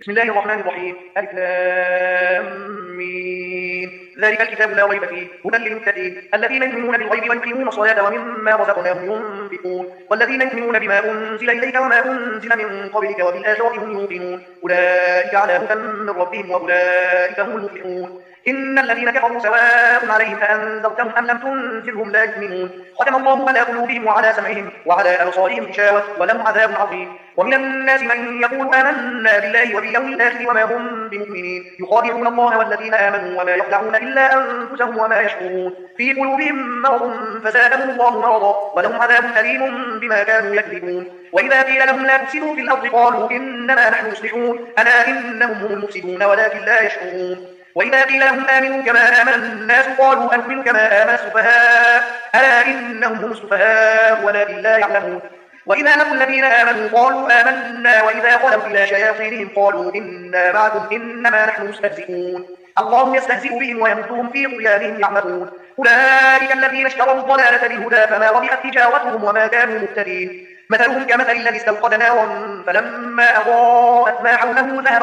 بسم الله الرحمن الرحيم. ألف لام ميم. ذلك الكتاب لا ريب فيه هدى للمتقين الذين يؤمنون بالغيب ويقيمون الصلاة ومما رزقناهم ينفقون والذين يؤمنون بما أنزل إليك وما أنزل من قبلك وبالآخرة هم يوقنون أولئك على هدى من ربهم وأولئك هم المفلحون. إن الذين كفروا سواء عليهم أأنذرتهم أم لم تنذرهم لا يؤمنون. ختم الله على قلوبهم وعلى سمعهم وعلى أبصارهم غشاوة ولهم عذاب عظيم. ومن الناس من يقول آمنا بالله وباليوم الآخر وما هم بمؤمنين يخادعون الله والذين آمنوا وما يخدعون إلا أنفسهم وما يشعرون. في قلوبهم مرض فزادهم الله مرضا ولهم عذاب أليم بما كانوا يكذبون. وإذا قيل لهم لا تفسدوا في الأرض قالوا إنما نحن مصلحون ألا إنهم هم المفسدون ولكن لا يشعرون. وإذا قيل لهم آمنوا كما آمن الناس قالوا أنؤمن كما آمن السفهاء ألا إنهم هم السفهاء ولكن لا يعلمون. وإذا لقوا الذين آمنوا قالوا آمنا وإذا خلوا إلى شياطينهم قالوا إنا معكم إنما نحن مستهزئون. الله يستهزئ بهم ويمدهم في طغيانهم يعمهون. أولئك الذين اشتروا الضلالة بالهدى فما ربحت تجارتهم وما كانوا مهتدين. مثلهم كمثل الذي استوقد نارا فلما أضاءت ما حوله ذهب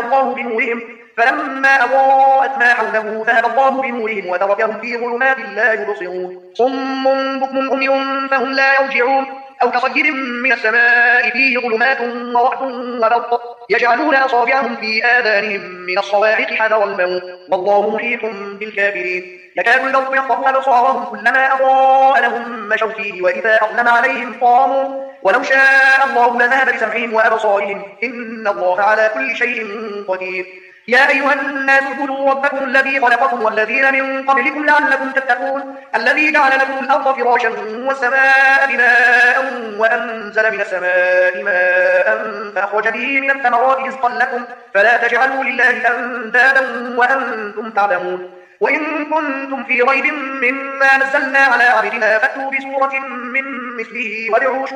الله بنورهم وتركهم في ظلمات لا يبصرون. صم بكم عمي فهم لا يرجعون. أو كصيب من السماء فيه ظلمات ورعد وبرق يجعلون أصابعهم في آذانهم من الصواعق حذر الموت والله محيط بالكافرين. يكاد البرق يخطف أبصارهم كلما أضاء لهم مشوا فيه وإذا أظلم عليهم قاموا ولو شاء الله لذهب بسمعهم وأبصارهم إن الله على كل شيء قدير. يا أيها الناس اعبدوا ربكم الذي خلقكم والذين من قبلكم لعلكم تتقون الذي جعل لكم الأرض فراشا والسماء بناء وأنزل من السماء ماء فأخرج به من الثمرات رزقا لكم فلا تجعلوا لله أندادا وأنتم تعلمون. وإن كنتم في ريب مما نزلنا على عبدنا فأتوا بسورة من مثله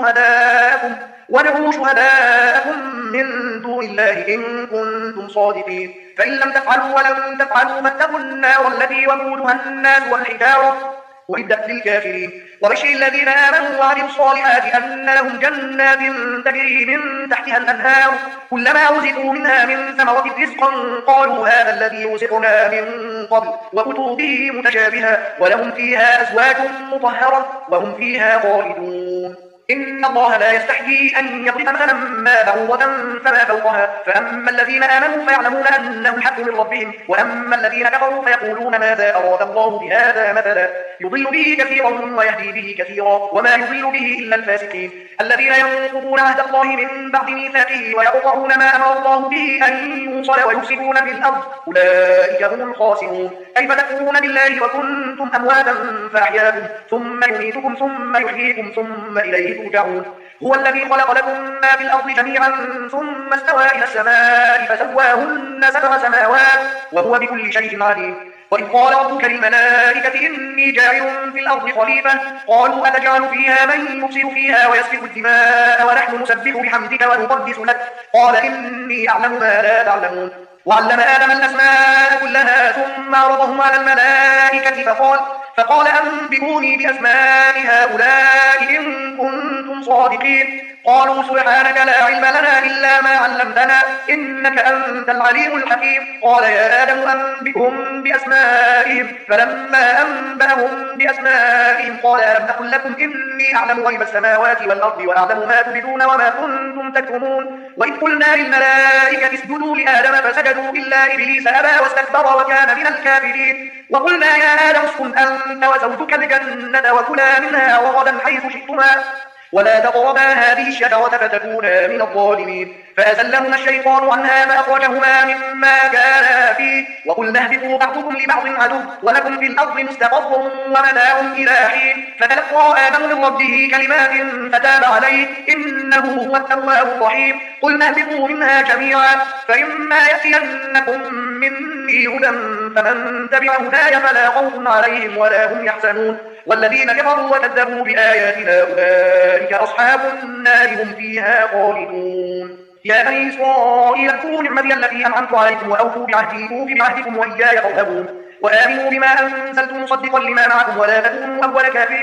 وادعوا شهداءكم من دون الله إن كنتم صادقين. فإن لم تفعلوا ولن تفعلوا فاتقوا النار التي وقودها الناس والحجارة أعدت للكافرين. وبشر الذين آمنوا وعملوا الصالحات أن لهم جنات تجري من تحتها الأنهار كلما رزقوا منها من ثمرة رزقا قالوا هذا الذي رزقنا من قبل وأتوا به متشابها ولهم فيها أزواج مطهرة وهم فيها خالدون. إن الله لا يستحيي أن يضرب مثلا ما بعوضة فما فوقها فأما الذين آمنوا فيعلمون أنه الحق من ربهم وأما الذين كفروا فيقولون ماذا أراد الله بهذا مثلا يضل به كثيرا ويهدي به كثيرا وما يضل به إلا الفاسقين الذين ينقضون عهد الله من بعد ميثاقه ويقطعون ما أمر الله به أن يوصل ويفسدون في الأرض أولئك هم الخاسرون. كيف تكفرون بالله وكنتم أمواتا فأحياكم ثم يميتكم ثم يحييكم ثم إليه ترجعون. هو الذي خلق لكم ما في الأرض جميعا ثم استوى إلى السماء فسواهن 7 سماوات وهو بكل شيء عليم. وإذ قال ربك للملائكة إني جاعل في الأرض خليفة قالوا أتجعل فيها من يفسد فيها ويسفك الدماء ونحن نسبح بحمدك ونقدس لك قال إني أعلم ما لا تعلمون. وعلم آدم الأسماء كلها ثم عرضهم على الملائكة فقال أنبئوني بأسماء هؤلاء إن كنتم صادقين قالوا سبحانك لا علم لنا إلا ما علمتنا إنك أنت العليم الحكيم. قال يا آدم أنبئهم بأسمائهم فلما أنبأهم بأسمائهم قال ألم أقل لكم إني أعلم غيب السماوات والأرض وأعلم ما تبدون وما كنتم تكتمون. وإذ قلنا للملائكة اسجدوا لآدم فسجدوا إلا إبليس أبى واستكبر وكان من الكافرين. وقلنا يا آدم اسكن أنت وزوجك الجنة وكلا منها رغدا حيث شئتما ولا تقربا هذه الشجرة فتكونا من الظالمين. فأزلهما الشيطان عنها فأخرجهما مما كانا فيه وقلنا اهبطوا بعضكم لبعض عدو ولكم في الأرض مستقر ومتاع إلى حين. فتلقى آدم من ربه كلمات فتاب عليه إنه هو التواب الرحيم. قلنا اهبطوا منها جميعا فإما يأتينكم مني هدى فمن تبع هداي فلا خوف عليهم ولا هم يحزنون. والذين كفروا وكذبوا بآياتنا أولئك أصحاب النار هم فيها خالدون. يا بني إسرائيل اذكروا نعمتي التي أنعمت عليكم وأوفوا بعهدكم وإياي فارهبون. وآمنوا بما أنزلت مصدقا لما معكم ولا تكونوا أول كافر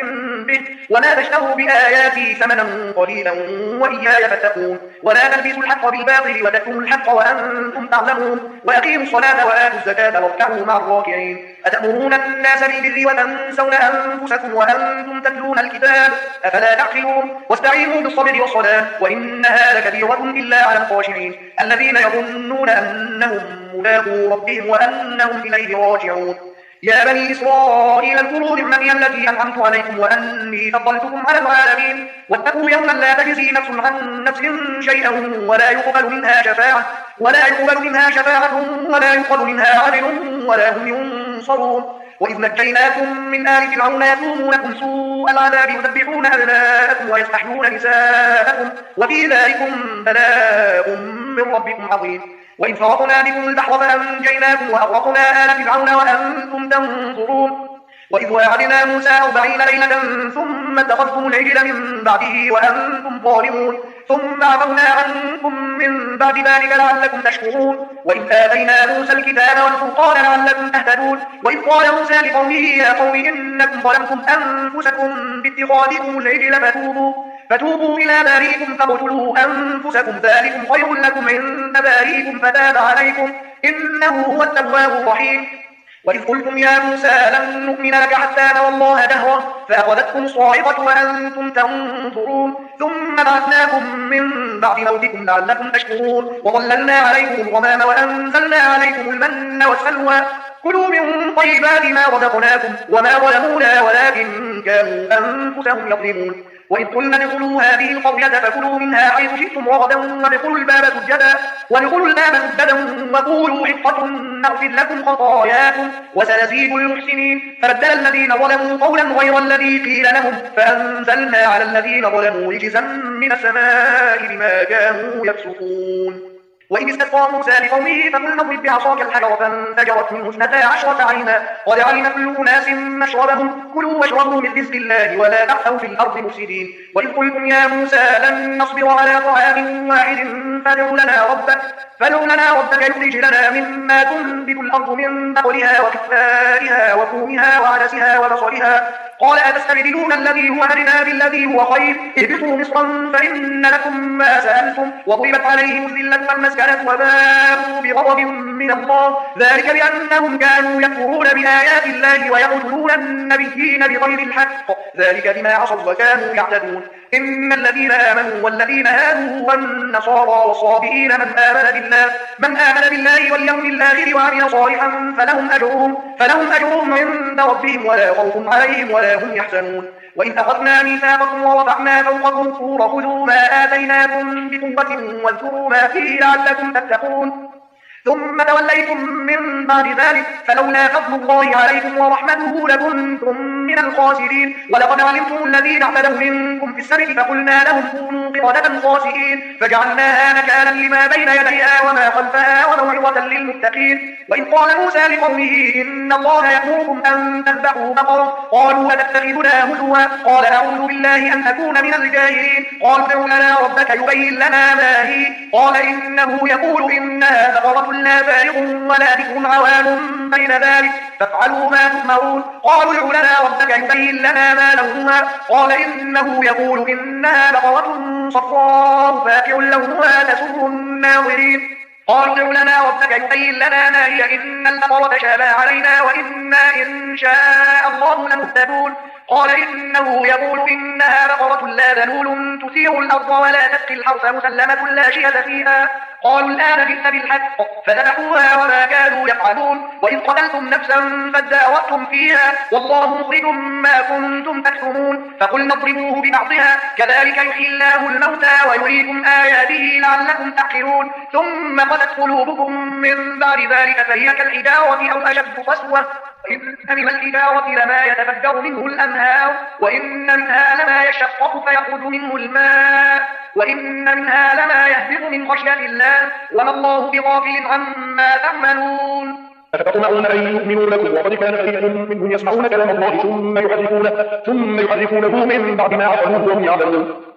به ولا تشتروا بآياتي ثمنا قليلا وإياي فاتقون ولا تلبسوا الحق بالباطل وتكتموا الحق وأنتم تعلمون وأقيموا الصلاة وآتوا الزكاة واركعوا مع الراكعين أتأمرون الناس بالبر وتنسون أنفسكم وأنتم تتلون الكتاب أفلا تعقلون واستعينوا بالصبر والصلاة وإنها لكبيرة إلا على الخاشعين الذين يظنون أنهم ملاقو ربهم وأنهم إليه راجعون يا بني إسرائيل اذكروا نعمتي التي أنعمت عليكم وأني فضلتكم على العالمين واتقوا يوما لا تجزي نفس عن نفس شيئا ولا يقبل منها شفاعة ولا يؤخذ منها عدل ولا هم ينصرون وإذ نجيناكم من آل فرعون يسومونكم سوء العذاب يذبحون أبناءكم ويستحيون نساءكم وفي ذلكم بلاء من ربكم عظيم وإن فرقنا بكم البحر فأنجيناكم وأغرقنا آل فرعون وأنتم تنظرون وإذ واعدنا موسى 40 ليلة ثم اتخذتم العجل من بعده وأنتم ظالمون ثم عفونا عنكم من بعد ذلك لعلكم تشكرون وإذ آتينا موسى الكتاب والفرقان لعلكم تهتدون وإذ قال موسى لقومه يا قوم إنكم ظلمتم أنفسكم باتخاذكم العجل فتوبوا إلى بارئكم فاقتلوا أنفسكم ذلكم خير لكم عند بارئكم فتاب عليكم إنه هو التواب الرحيم وإذ قلتم يا موسى لن نؤمن لك حتى نرى الله جهرة فأخذتكم الصاعقة وأنتم تنظرون ثم بعثناكم من بعد موتكم لعلكم تشكرون وظللنا عليكم الغمام وأنزلنا عليكم المن والسلوى كلوا من طيبات ما رزقناكم وما ظلمونا ولكن كانوا أنفسهم يظلمون وإذ قلنا ادخلوا هذه القرية فكلوا منها حيث شئتم رغدا وادخلوا الباب سجدا وقولوا حطة نغفر لكم خطاياكم وسنزيد المحسنين فبدل الذين ظلموا قولا غير الذي قيل لهم فأنزلنا على الذين ظلموا رجزا من السماء بما كانوا يفسقون وإذ استسقى موسى لقومه فقلنا اضرب بعصاك الحجر فانفجرت منه 12 عينا قد علم كل أناس مشربهم كلوا واشربوا من رزق الله ولا تعثوا في الأرض مفسدين وإذ قلتم يا موسى لن نصبر على طعام واحد فادع لنا ربك يخرج لنا مما تنبت الأرض من بقلها وكفائها وفومها وعدسها وبصلها قال أتستبدلون الذي هو أدنى بالذي هو خير اهبطوا مصرا فإن لكم ما سألتم وضربت عليهم الذلة والمسكنة وباءوا بغضب من الله ذلك بأنهم كانوا يكفرون بآيات الله ويقتلون النبيين بغير الحق ذلك بما عصوا وكانوا يعتدون إن الذين آمنوا والذين هادوا والنصارى والصابئين من آمن بالله واليوم الآخر وعمل صالحا فلهم أجرهم عند ربهم ولا خوف عليهم ولا هم يحزنون وإذ أخذنا ميثاقكم ورفعنا فوقكم الطور خذوا ما آتيناكم بقوة واذكروا ما فيه لعلكم تتقون ثم توليتم من بعد ذلك فلولا فضل الله عليكم ورحمته لكنتم من الخاسرين ولقد علمتم الذين اعتدوا منكم في السبت فقلنا لهم كونوا قردة خاسئين فجعلناها نكالا لما بين يديها وما خلفها وموعظة للمتقين وإذ قال موسى لقومه إن الله يأمركم أن تذبحوا بقرة قالوا أتتخذنا هزوا قال أعوذ بالله أن أكون من الجاهلين قالوا ادع لنا ربك يبين لنا ما هي قال إنه يقول إنها بقرة لا فارغ ولا بكم عوان بين ذلك فافعلوا ما تؤمرون قالوا ادع لنا ربك يبين لنا ما لونها قال إنه يقول إنها بقرة صفراء فاقع لونها تسر الناظرين قالوا ادع لنا ربك يبين لنا ما هي إن البقرة تشابه علينا وإنا إن شاء الله لمهتدون قال إنه يقول إنها بقرة لا ذلول تثير الأرض ولا تسقي الحرث مسلمة لا شية فيها قالوا الآن جئت بالحق فذبحوها وما كانوا يفعلون وإذ قتلتم نفسا فادارأتم فيها والله مخرج ما كنتم تكتمون فقلنا اضربوه ببعضها كذلك يحيي الله الموتى ويريكم آياته لعلكم تعقلون ثم قست قلوبكم من بعد ذلك فهي كالحجارة أو أشد قسوة إن من الحجارة لما يتفجر منه الأنهار وإن منها لما يشقق فيخرج منه الماء وإن منها لما يهبط من خشية الله وما الله بغافل عما تعملون أفتطمعون أن يؤمنوا لكم وقد كان فريق منهم يسمعون كلام الله ثم يحرفونه من بعد ما عقلوه وهم يعلمون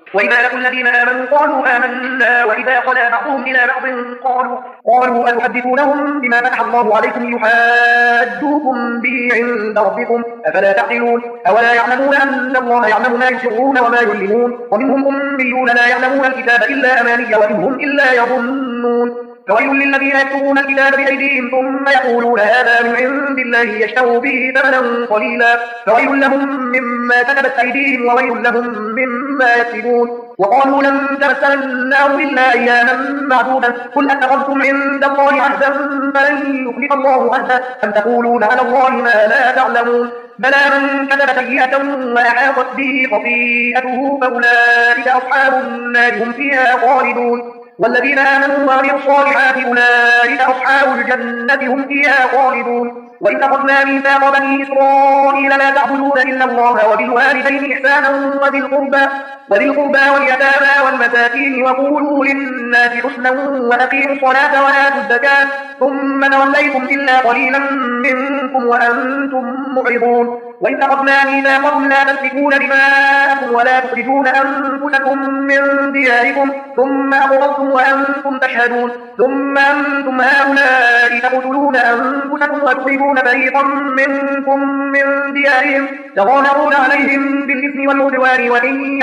وإذا لقوا الذين آمنوا قالوا آمنا وإذا خلا بعضهم إلى بعض قالوا أتحدثونهم بما فتح الله عليكم يحاجوكم به عند ربكم أفلا تعقلون أولا يعلمون أن الله يعلم ما يسرون وما يعلنون ومنهم أميون لا يعلمون الكتاب إلا أماني وإن هم إلا يظنون فويل للذين يكتبون الكتاب بأيديهم ثم يقولون هذا من عند الله يشتروا به ثمنا قليلا فويل لهم مما كتبت أيديهم وويل لهم مما يكسبون وقالوا لن تمسنا النار إلا أياما معدودا قل أتخذتم عند الله عهدا فلن يخلف الله عهدا أم تقولون على الله ما لا تعلمون بلى من كتب سيئة وأحاطت به خطيئته فأولئك أصحاب النار هم فيها خالدون والذين آمنوا وعملوا الصالحات أولئك أصحاب الجنة هم فيها خالدون وإذ أخذنا ميثاق بني إسرائيل لا تعبدون إلا الله وبالوالدين إحسانا وذي القربى واليتامى والمساكين وقولوا للناس حسنا وأقيموا الصلاة وآتوا الزكاة ثم توليتم إلا قليلا منكم وأنتم معرضون وإذ أخذنا ميثاقكم لا تسفكون دماءكم ولا تخرجون أنفسكم من دياركم ثم أقررتم وأنتم تشهدون ثم أنتم هؤلاء تقتلون أنفسكم وتخرجون فريقا منكم من ديارهم تظاهرون عليهم بالإثم والعدوان وإن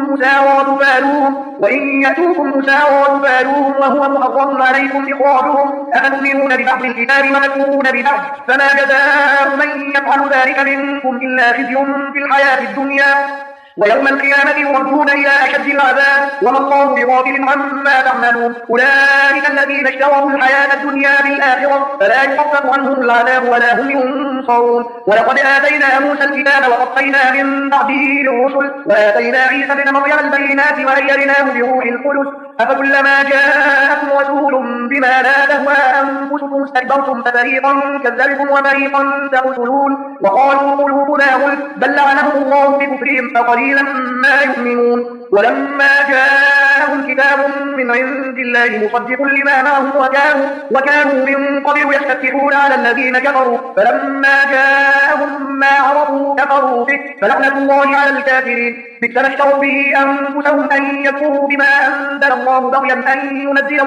يأتوكم مساواة فالوهم وهو محرم عليكم إخراجهم أفتؤمنون ببعض الكتاب وتكفرون ببعض فما جزاء من يفعل ذلك منكم إلا خزي في الحياة الدنيا ويوم القيامة يردون إلى أشد العذاب وما الله بغافل عما تعملون أولئك الذين اشتروا الحياة الدنيا بالآخرة فلا يخفف عنهم العذاب ولا هم ينصرون ولقد آتينا موسى الكتاب وقفينا من بعده للرسل وآتينا عيسى ابن مريم البينات وأيدناه بروح القدس أفكلما جاءكم رسول بما لا تهوى أنفسكم استكبرتم ففريقا كذبتم وفريقا تقتلون وقالوا قلوبنا غلف بل لعنهم الله بكفرهم فقليلا ما يؤمنون ولما جاءهم كتاب من عند الله مصدق لما معهم وكانوا من قبل يستفتحون على الذين كفروا فلما جاءهم ما عرفوا كفروا به فلعنة الله على الكافرين بئس ما اشتروا به أنفسهم أن يكفروا بما أنزل الله بغيا أن ينزل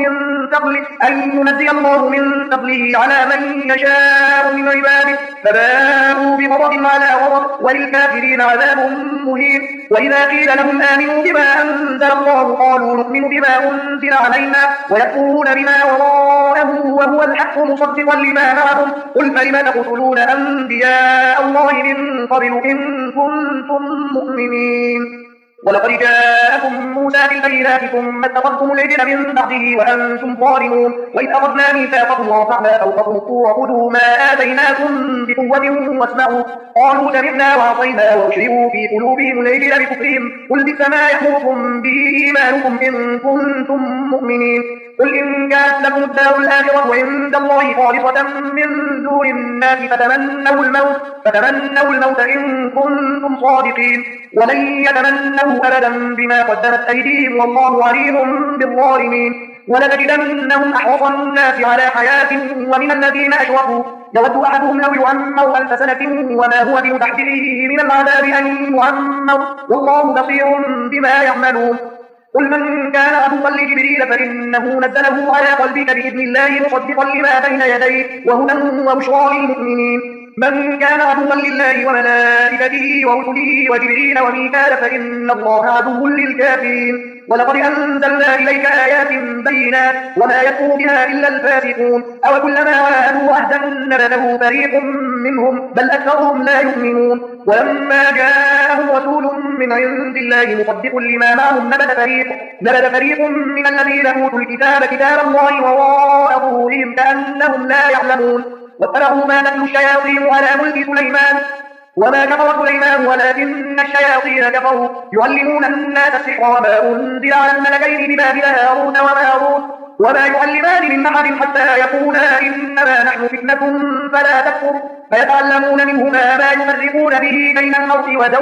الله من فضله على من يشاء من عباده فباءوا بغضب على غضب وللكافرين عذاب مهين وإذا قيل لهم آمنوا بما أنزل الله قالوا نؤمن بما أنزل علينا ويكفرون بما وراءه وهو الحق مصدقا لما معهم قل فلم تقتلون أنبياء الله من قبل إن كنتم مؤمنين ولقد جاءكم موسى بالبينات ثم اتخذتم العجل من بعده وأنتم ظالمون وإذ أخذنا ميثاقكم ورفعنا فوقكم الطور خذوا ما آتيناكم بقوة واسمعوا قالوا سمعنا وعصينا وأشربوا في قلوبهم العجل بكفرهم قل بئس ما يأمركم به إيمانكم إن كنتم مؤمنين قل إن كانت لكم الدار الآخرة عند الله خالصة من دون الناس فتمنوا الموت إن كنتم صادقين ولن يتمنوا أبدا بما قدمت أيديهم والله عليم بالظالمين ولتجدنهم أحرص الناس على حياة ومن الذين أشركوا يود أحدهم لو يعمر 1000 سنة وما هو بمزحزحه من العذاب أن يعمر والله بصير بما يعملون قل من كان عدوا لجبريل فإنه نزله على قلبك بإذن الله مصدقا لما بين يديه وهدى وبشرى للمؤمنين من كان عدوا لله وملائكته ورسله وجبريل وميكال فإن الله عدو للكافرين ولقد أنزلنا إليك آيات بينات وما يكفر بها إلا الفاسقون أو كلما عاهدوا عهدا نبذه فريق منهم بل أكثرهم لا يؤمنون ولما جاءهم رسول من عند الله مصدق لما معهم نبذ فريق من الذين أوتوا الكتاب كتاب الله وراء ظهورهم كأنهم لا يعلمون واتبعوا ما تتلو الشياطين على ملك سليمان وما كفر سليمان ولكن الشياطين كفروا يعلمون الناس السحر وما أنزل على الملكين ببابل هاروت وماروت وما يعلمان من أحد حتى يقولا إنما نحن فتنة فلا تكفر فيتعلمون منهما ما يفرقون به بين المرء وزوجه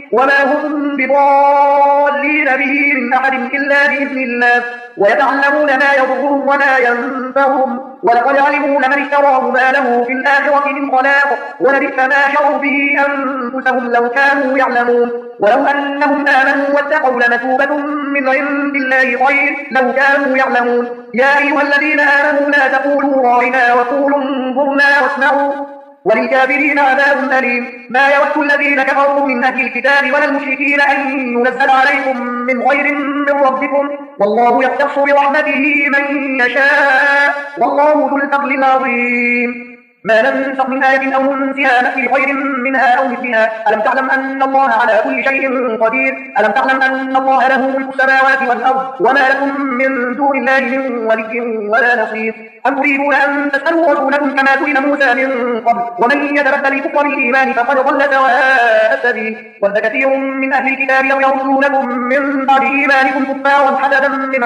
وما هم بضالين به من أحد إلا بإذن الله ويتعلمون ما يضرهم وما ينفعهم ولقد علموا لمن اشتراه ما له في الآخرة من خلاق ولبئس ما شروا به أنفسهم لو كانوا يعلمون ولو أنهم آمنوا واتقوا لمثوبة من عند الله خير لو كانوا يعلمون يا أيها الذين آمنوا لا تقولوا راعنا وقولوا انظرنا واسمعوا وللكافرين عذاب أليم ما يود الذين كفروا من أهل الكتاب ولا المشركين أن ينزل عليكم من خير من ربكم والله يختص برحمته من يشاء والله ذو الفضل العظيم ما ننسخ من آية أو ننسها نأتي بخير منها أو مثلها ألم تعلم أن الله على كل شيء قدير ألم تعلم أن الله له ملك السماوات والأرض وما لكم من دون الله من ولي ولا نصير أم تريدون أن تسألوا رسولكم كما سئل موسى من قبل ومن يتبدل الكفر بالإيمان فقد ضل سواء السبيل ود كثير من أهل الكتاب لو يردونكم من بعد إيمانكم كفارا حسدا من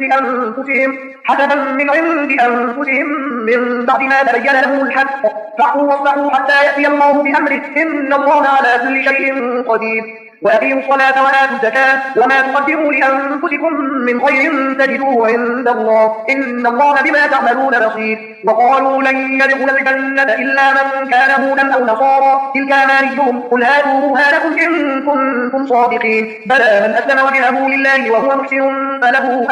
عند أنفسهم من بعد ما تبين لهم الحق فاعفوا واصفحوا حتى يأتي الله بأمره إن الله على كل شيء قدير وأقيموا الصلاة وآتوا الزكاة وما تقدموا لأنفسكم من خير تجدوه عند الله إن الله بما تعملون بصير وقالوا لن يدخل الجنة إلا من كان هودا أو نصارى تلك أمانيهم قل هاتوا برهانكم إن كنتم صادقين بلى من أسلم وجهه لله وهو محسن فله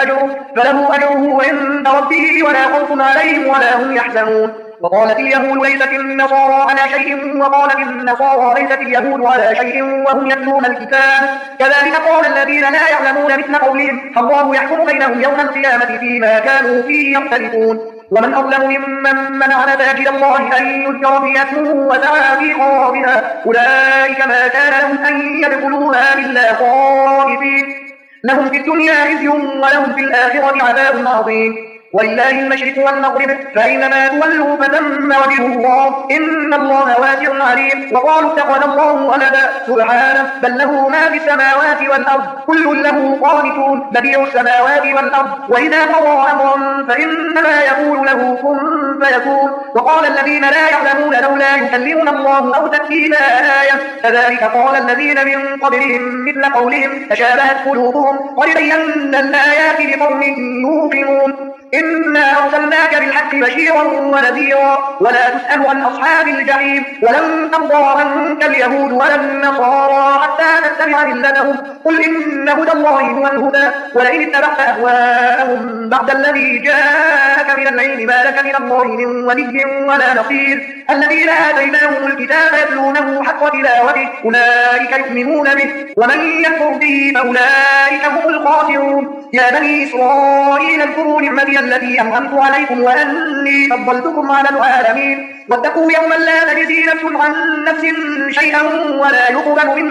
أجره عند ربه ولا خوف عليهم ولا هم يحزنون وقالت اليهود ليست النصارى على شيء وقالت النصارى ليست اليهود على شيء وهم يتلون الكتاب كذلك قال الذين لا يعلمون مثل قولهم الله يحكم بينهم يوم القيامة فيما كانوا فيه يختلفون ومن أظلم ممن منع مساجد الله أن يذكر فيها اسمه وسعى في خرابها أولئك ما كان لهم أن يدخلوها إلا خائفين لهم في الدنيا خزي ولهم في الآخرة عذاب عظيم ولله المشرق والمغرب فأينما تولوا فثم وجه الله إن الله واسع عليم وقالوا اتخذ الله ولدا سبحانه بل له ما في السماوات والأرض كل له قانتون بديع السماوات والأرض وإذا قضى أمرا فإنما يقول له كن فيكون وقال الذين لا يعلمون لولا يكلمنا الله أو تأتينا آية كذلك قال الذين من قبلهم مثل قولهم تشابهت قلوبهم قد بينا الآيات لقوم يوقنون إنا أرسلناك بالحق بشيرا ونذيرا ولا تسأل عن أصحاب الجحيم ولن ترضى عنك اليهود ولا النصارى حتى تتبع ملتهم قل إن هدى الله هو الهدى ولئن اتبعت أهواءهم بعد الذي جاءك من العلم ما لك من الله من ولي ولا نصير الذين آتيناهم الكتاب يتلونه حق تلاوته أولئك يؤمنون به ومن يكفر به فأولئك هم الخاسرون يا بني إسرائيل اذكروا نعمتي التي أنعمت عليكم وأني فضلتكم على العالمين واتقوا يوما لا تجزي نفس عن نفس شيئا ولا يقبل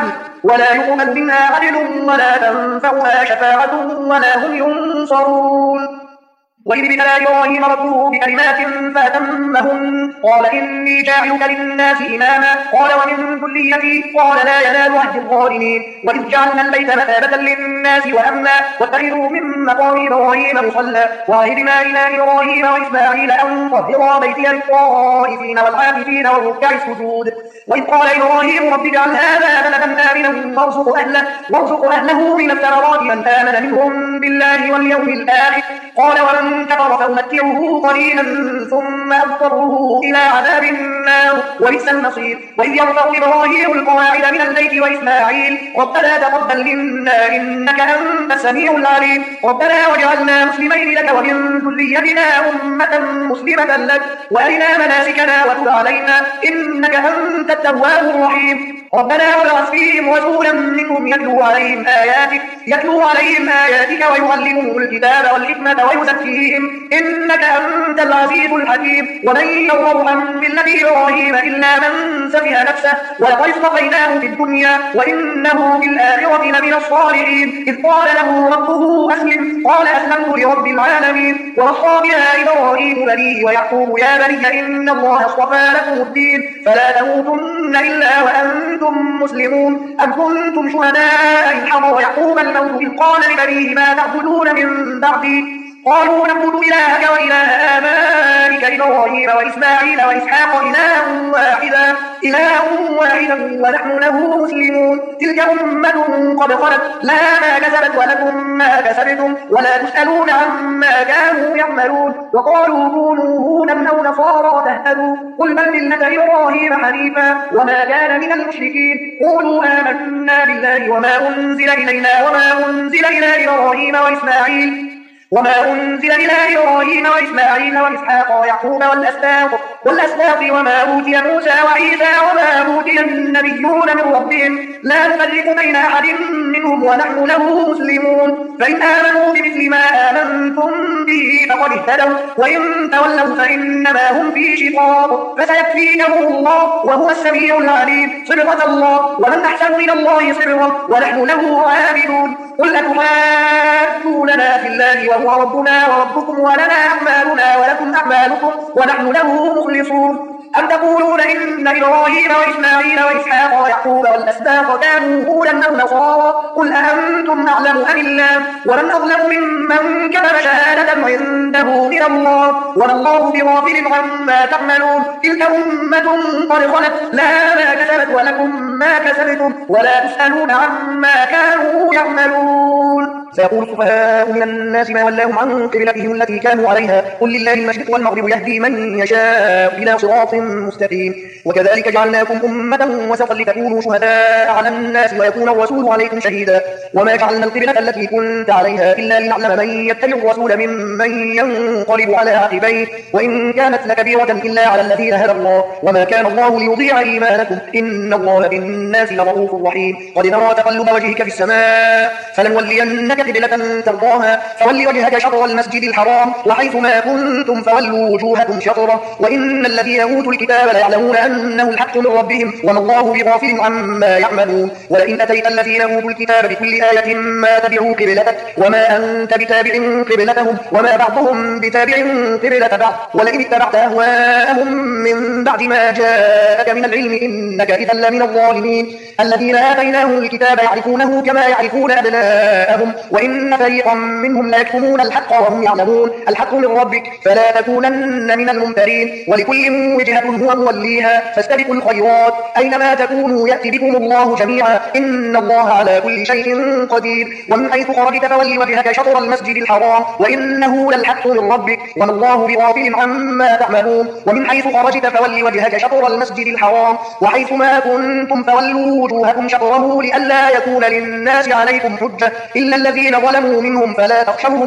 منها عدل ولا تنفعها شفاعة ولا هم ينصرون وإذ ابتلى إبراهيم ربه بكلمات فأتمهن قال إني جاعلك للناس إماما قال ومن ذريتي قال لا ينال عهد الظالمين وإذ جعلنا البيت مثابة للناس وأمنا واتخذوا من مقام إبراهيم مصلى وعهدنا إلى إبراهيم وإسماعيل أن طهرا بيتي للطائفين والعاكفين والركع السجود وإذ قال إبراهيم رب اجعل هذا بلدا آمنا وارزق أهله من الثمرات من آمن منهم بالله واليوم الآخر قال ومن كفر فأمتعه قليلا ثم أضطره إلى عذاب النار وبئس المصير وإذ يرفع إبراهيم القواعد من البيت وإسماعيل ربنا تقبل منا إنك أنت السميع العليم ربنا واجعلنا مسلمين لك ومن ذريتنا أمة مسلمة لك وأرنا مناسكنا وتب علينا إنك أنت التواب الرحيم ربنا وابعث فيهم رسولا منهم يتلو عليهم آياتك ويعلمهم الكتاب والحكمة ويزكيهم إنك أنت العزيز الحكيم ومن يرغب عن ملة إبراهيم إلا من سفه نفسه ولقد اصطفيناه في الدنيا وإنه في الآخرة لمن الصالحين إذ قال له ربه أسلم قال أسلمت لرب العالمين ووصى بها إبراهيم بنيه ويعقوب يا بني إن الله اصطفى لكم الدين فلا تموتن إلا وأنتم مسلمون أم كنتم شهداء إذ حضر يعقوب الموت إذ قال لبنيه ما تعبدون من بعدي قالوا نعبد إلهك وإله آبائك إبراهيم وإسماعيل وإسحاق إلها واحدا ونحن له مسلمون تلك أمة قد خلت لها ما كسبت ولكم ما كسبتم ولا تسألون عما كانوا يعملون وقالوا كونوا هودا أو نصارى تهتدوا قل بل ملة إبراهيم حنيفا وما كان من المشركين قولوا آمنا بالله وما أنزل إلينا وما أنزل إلى إبراهيم وإسماعيل وإسحاق ويعقوب والأسباط وما أوتي موسى وعيسى وما أوتي النبيون من ربهم لا نفرق بين أحد منهم ونحن له مسلمون فإن آمنوا بمثل ما آمنتم به فقد اهتدوا وإن تولوا فإنما هم في شقاق فسيكفيكهم الله وهو السميع العليم صبغة الله ومن أحسن من الله صبغة ونحن له عابدون قل أتحاجوننا في الله وهو ربنا وربكم ولنا أعمالنا ولكم أعمالكم ونحن له مخلصون أم تقولون إن إبراهيم وإسماعيل وإسحاق ويعقوب والأسباط كانوا هودا أو نصارى قل أأنتم أعلم أم الله ومن أظلم ممن كتب شهادة عنده من الله وما الله بغافل عما تعملون تلك أمة قد خلت لها ما كسبت ولكم ما كسبتم ولا تسألون عما كانوا يعملون سيقول السفهاء من الناس ما ولاهم عن قبلتهم التي كانوا عليها قل لله المشرق والمغرب يهدي من يشاء إلى صراط مستقيم وكذلك جعلناكم أمة وسطا لتكونوا شهداء على الناس ويكون الرسول عليكم شهيدا وما جعلنا القبلة التي كنت عليها إلا لنعلم من يتبع الرسول ممن ينقلب على عقبيه وإن كانت لكبيرة إلا على الذين هدى الله وما كان الله ليضيع إيمانكم إن الله بالناس لرؤوف رحيم قد نرى تقلب وجهك في السماء فلنولينك قبلة ترضاها فول وجهك شطر المسجد الحرام وحيث ما كنتم فولوا وجوهكم شطره وإن الذين أوتوا الكتاب ليعلمون أنه الحق من ربهم وما الله بغافل عما يعملون ولئن أتيت الذين أوتوا الكتاب بكل آية ما تبعوا قبلتك وما أنت بتابع قبلتهم وما بعضهم بتابع قبلة بعض ولئن اتبعت أهواءهم من بعد ما جاءك من العلم إنك إذا لمن الظالمين الذين آتيناهم الكتاب يعرفونه كما يعرفون أبناءهم وإن فريقا منهم لا يكتمون الحق وهم يعلمون الحق من ربك فلا تكونن من الممترين ولكل وجهة هو موليها فاستبقوا الخيرات أينما تكونوا يأتي بكم الله جميعا إن الله على كل شيء قدير ومن حيث خرجت فول وجهك شطر المسجد الحرام وإنه للحق من ربك وما الله بغافل عما تعملون ومن حيث خرجت فول وجهك شطر المسجد الحرام وحيث ما كنتم فولوا وجوهكم شطره لئلا يكون للناس عليكم حجة إلا الذين ظلموا منهم فلا تخشوهم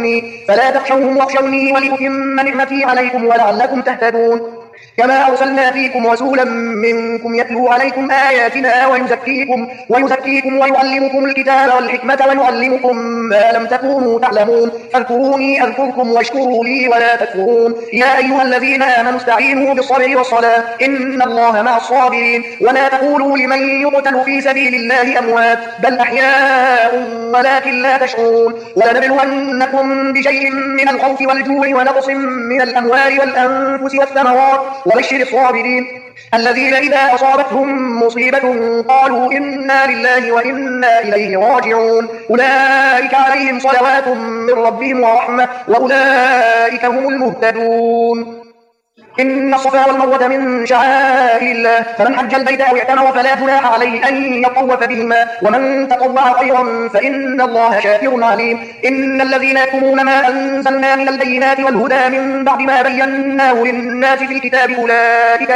واخشوني ولأتم نعمتي عليكم ولعلكم تهتدون كما أرسلنا فيكم رسولا منكم يتلو عليكم آياتنا ويزكيكم ويعلمكم الكتاب والحكمة ويعلمكم ما لم تكونوا تعلمون فاذكروني أذكركم واشكروا لي ولا تكفرون يا أيها الذين آمنوا استعينوا بالصبر والصلاة إن الله مع الصابرين ولا تقولوا لمن يقتل في سبيل الله أموات بل أحياء ولكن لا تشعرون ولنبلونكم بشيء من الخوف والجوع ونقص من الأموال والأنفس والثمرات وبشر الصابرين الذين إذا أصابتهم مصيبة قالوا إنا لله وإنا إليه راجعون أولئك عليهم صلوات من ربهم ورحمة وأولئك هم المهتدون إن الصفا والمروة من شعائر الله فمن حج البيت أو اعتمر فلا جناح عليه أن يطوف بهما ومن تطوع خيرا فإن الله شاكر عليم إن الذين يكتمون ما أنزلنا من البينات والهدى من بعد ما بيناه للناس في الكتاب أولئك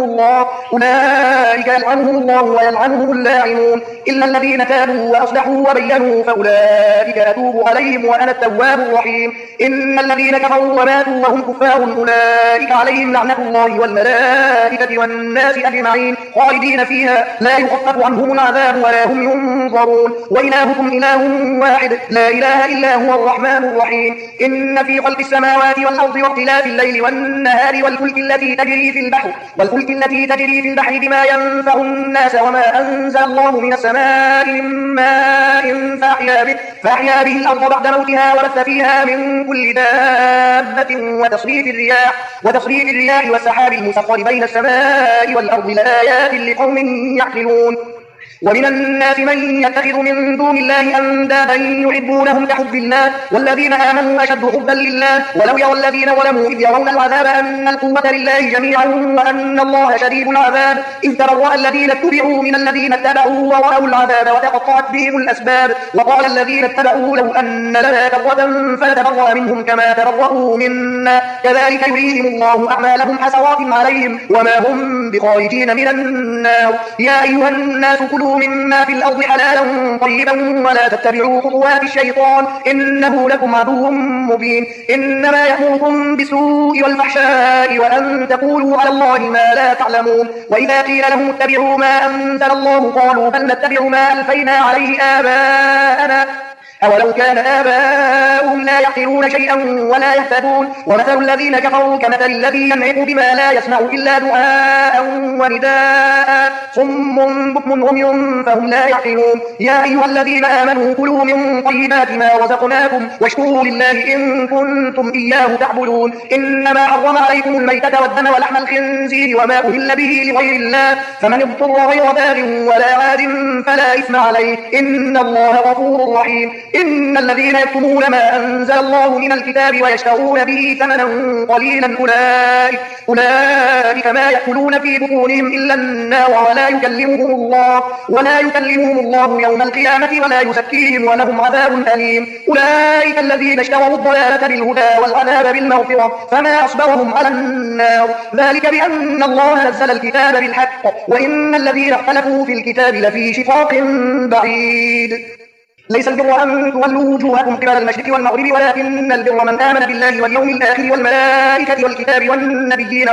يلعنهم الله ويلعنهم اللاعنون إلا الذين تابوا وأصلحوا وبينوا فأولئك أتوب عليهم وأنا التواب الرحيم إن الذين كفروا وماتوا وهم كفار أولئك عليهم لعنة الله والملائكة والناس أجمعين خالدين فيها لا يخفف عنهم العذاب ولا هم ينظرون وإلهكم إله واحد لا إله إلا هو الرحمن الرحيم إن في خلق السماوات والأرض واختلاف الليل والنهار والفلك التي تجري في البحر بما ينفع الناس وما أنزل الله من السماء من ماء فأحيا به الأرض بعد موتها وبث فيها من كل دابة وتصريف الرياح والسحاب المسخر بين السماء والأرض لآيات لقوم يعقلون ومن الناس من يتخذ من دون الله أندادا يحبونهم كحب الله والذين آمنوا أشد حبا لله ولو يرى الذين ظلموا إذ يرون العذاب أن القوة لله جميعا وأن الله شديد العذاب إذ تبرأ الذين اتبعوا من الذين اتبعوا ورأوا العذاب وتقطعت بهم الأسباب وقال الذين اتبعوا لو أن لنا كرة فنتبرأ منهم كما تبرأوا منا كذلك يريهم الله أعمالهم حسرات عليهم وما هم بخارجين من النار يا أيها الناس كلوا مما في الأرض حلالا طيبا ولا تتبعوا خطوات الشيطان إنه لكم عدو مبين إنما يأمركم بالسوء والفحشاء وأن تقولوا على الله ما لا تعلمون وإذا قيل لهم اتبعوا ما أنزل الله قالوا بل نتبع ما ألفينا عليه آباءنا أولو كان آباؤهم لا يعقلون شيئا ولا يهتدون ومثل الذين كفروا كمثل الذي ينعق بما لا يسمع إلا دعاء ونداء صم بكم عمي فهم لا يعقلون يا أيها الذين آمنوا كلوا من طيبات ما رزقناكم واشكروا لله إن كنتم إياه تعبدون إنما حرم عليكم الميتة والدم ولحم الخنزير وما أهل به لغير الله فمن اضطر غير باغ ولا عاد فلا إثم عليه إن الله غفور رحيم إن الذين يكتمون ما أنزل الله من الكتاب ويشترون به ثمنا قليلا أولئك ما يأكلون في بطونهم إلا النار ولا يكلمهم الله يوم القيامة ولا يزكيهم ولهم عذاب أليم أولئك الذين اشتروا الضلالة بالهدى والعذاب بالمغفرة فما أصبرهم على النار ذلك بأن الله نزل الكتاب بالحق وإن الذين اختلفوا في الكتاب لفي شقاق بعيد ليس البر أن تولوا وجوهكم قبل المشرق والمغرب ولكن البر من آمن بالله واليوم الآخر والملائكة والكتاب والنبيين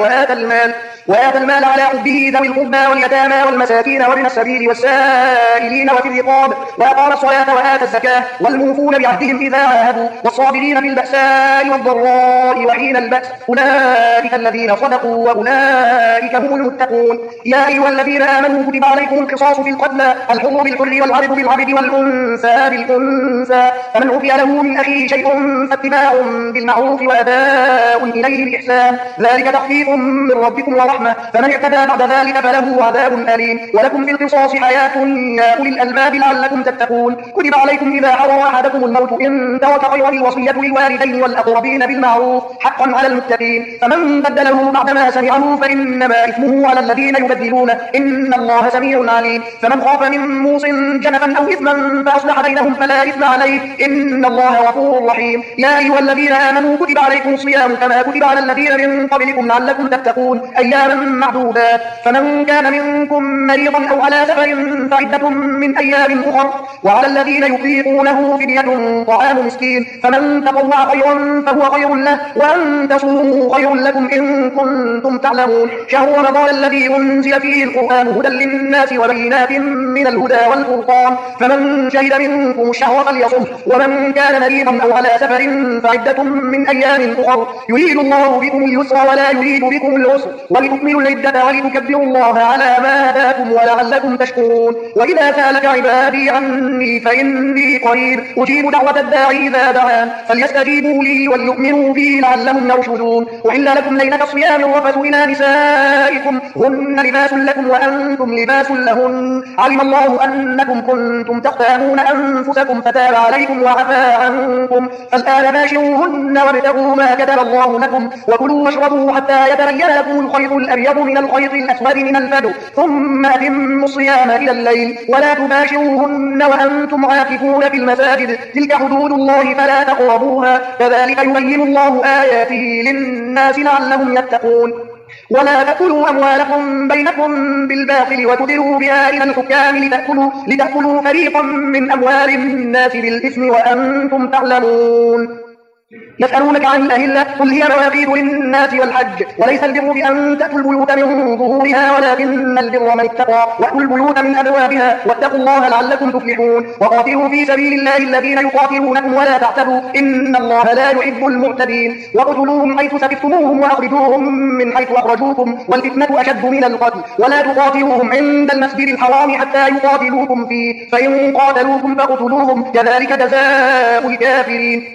وآتى المال على حبه ذوي القربى واليتامى والمساكين وابن السبيل والسائلين وفي الرقاب وأقام الصلاة وآتى الزكاة والموفون بعهدهم إذا عاهدوا والصابرين في البأساء والضراء وحين البأس أولئك الذين صدقوا وأولئك هم المتقون يا أيها الذين آمنوا كتب عليكم القصاص في القتلى الحر بالحر والعبد بالعبد والأنثى بالأنثى فمن عفي له من أخيه شيء فاتباع بالمعروف وأداء إليه بإحسان ذلك تخفيف من ربكم ورحمة فمن اعتدى بعد ذلك فله عذاب أليم ولكم في القصاص حياة يا أولي الألباب لعلكم تتقون كتب عليكم إذا حضر أحدكم الموت إن ترك خيرا الوصية للوالدين والأقربين بالمعروف حقا على المتقين فمن بدله بعدما سمعه فإنما إثمه على الذين يبدلونه إن الله سميع عليم فمن خاف من موص جنفا أو إثما فأصلح بينهم فلا إثم عليه إن الله غفور رحيم يا أيها الذين آمنوا كتب عليكم الصيام كما كتب على الذين من قبلكم لعلكم تتقون أياما معدودات فمن كان منكم مريضا أو على سفر فعدة من أيام أخر وعلى الذين يطيقونه فدية طعام مسكين فمن تطوع خيرا فهو خير له وأن تصوموا خير لكم إن كنتم تعلمون شهر رمضان الذي أنزل فيه القرآن هدى للناس وبينات من الهدى والفرقان فمن شهد منكم الشهر فليصم ومن كان مريضا أو على سفر فعدة من أيام أخر يريد الله بكم اليسر ولا يريد بكم العسر ولتكملوا العدة ولتكبروا الله على ما هداكم ولعلكم تشكرون وإذا سألك عبادي عني فإني قريب أجيب دعوة الداعي إذا دعان فليستجيبوا لي وليؤمنوا بي لعلهم يرشدون أحل لكم ليلة الصيام الرفث إلى نسائكم هن لباس لكم وأنتم لباس لهن علم الله أنكم كنتم تختانون أنفسكم فتاب عليكم وعفى عنكم فالآن باشروهن وابتغوا ما كتب الله لكم وكلوا واشربوا حتى يتبين لكم الخيط الأبيض من الخيط الأسود من الفجر ثم أتموا الصيام إلى الليل ولا تباشروهن وأنتم عاكفون في المساجد تلك حدود الله فلا تقربوها كذلك يبين الله آياته للناس لعلهم يتقون ولا تأكلوا أموالكم بينكم بالباطل وتدلوا بها إلى الحكام لتأكلوا فريقا من أموال الناس بالإثم وأنتم تعلمون يسألونك عن الأهلة قل هي مواقيت للناس والحج وليس البر بأن تأتوا البيوت من ظهورها ولكن البر من اتقى وأتوا البيوت من أبوابها واتقوا الله لعلكم تفلحون وقاتلوا في سبيل الله الذين يقاتلونكم ولا تعتدوا إن الله لا يحب المعتدين وقتلوهم حيث سكفتموهم وأخرجوهم من حيث أخرجوكم والفتنة أشد من القتل ولا تقاتلوهم عند المسجد الحرام حتى يقاتلوكم فيه فإن قاتلوكم فاقتلوهم كذلك جزاء الكافرين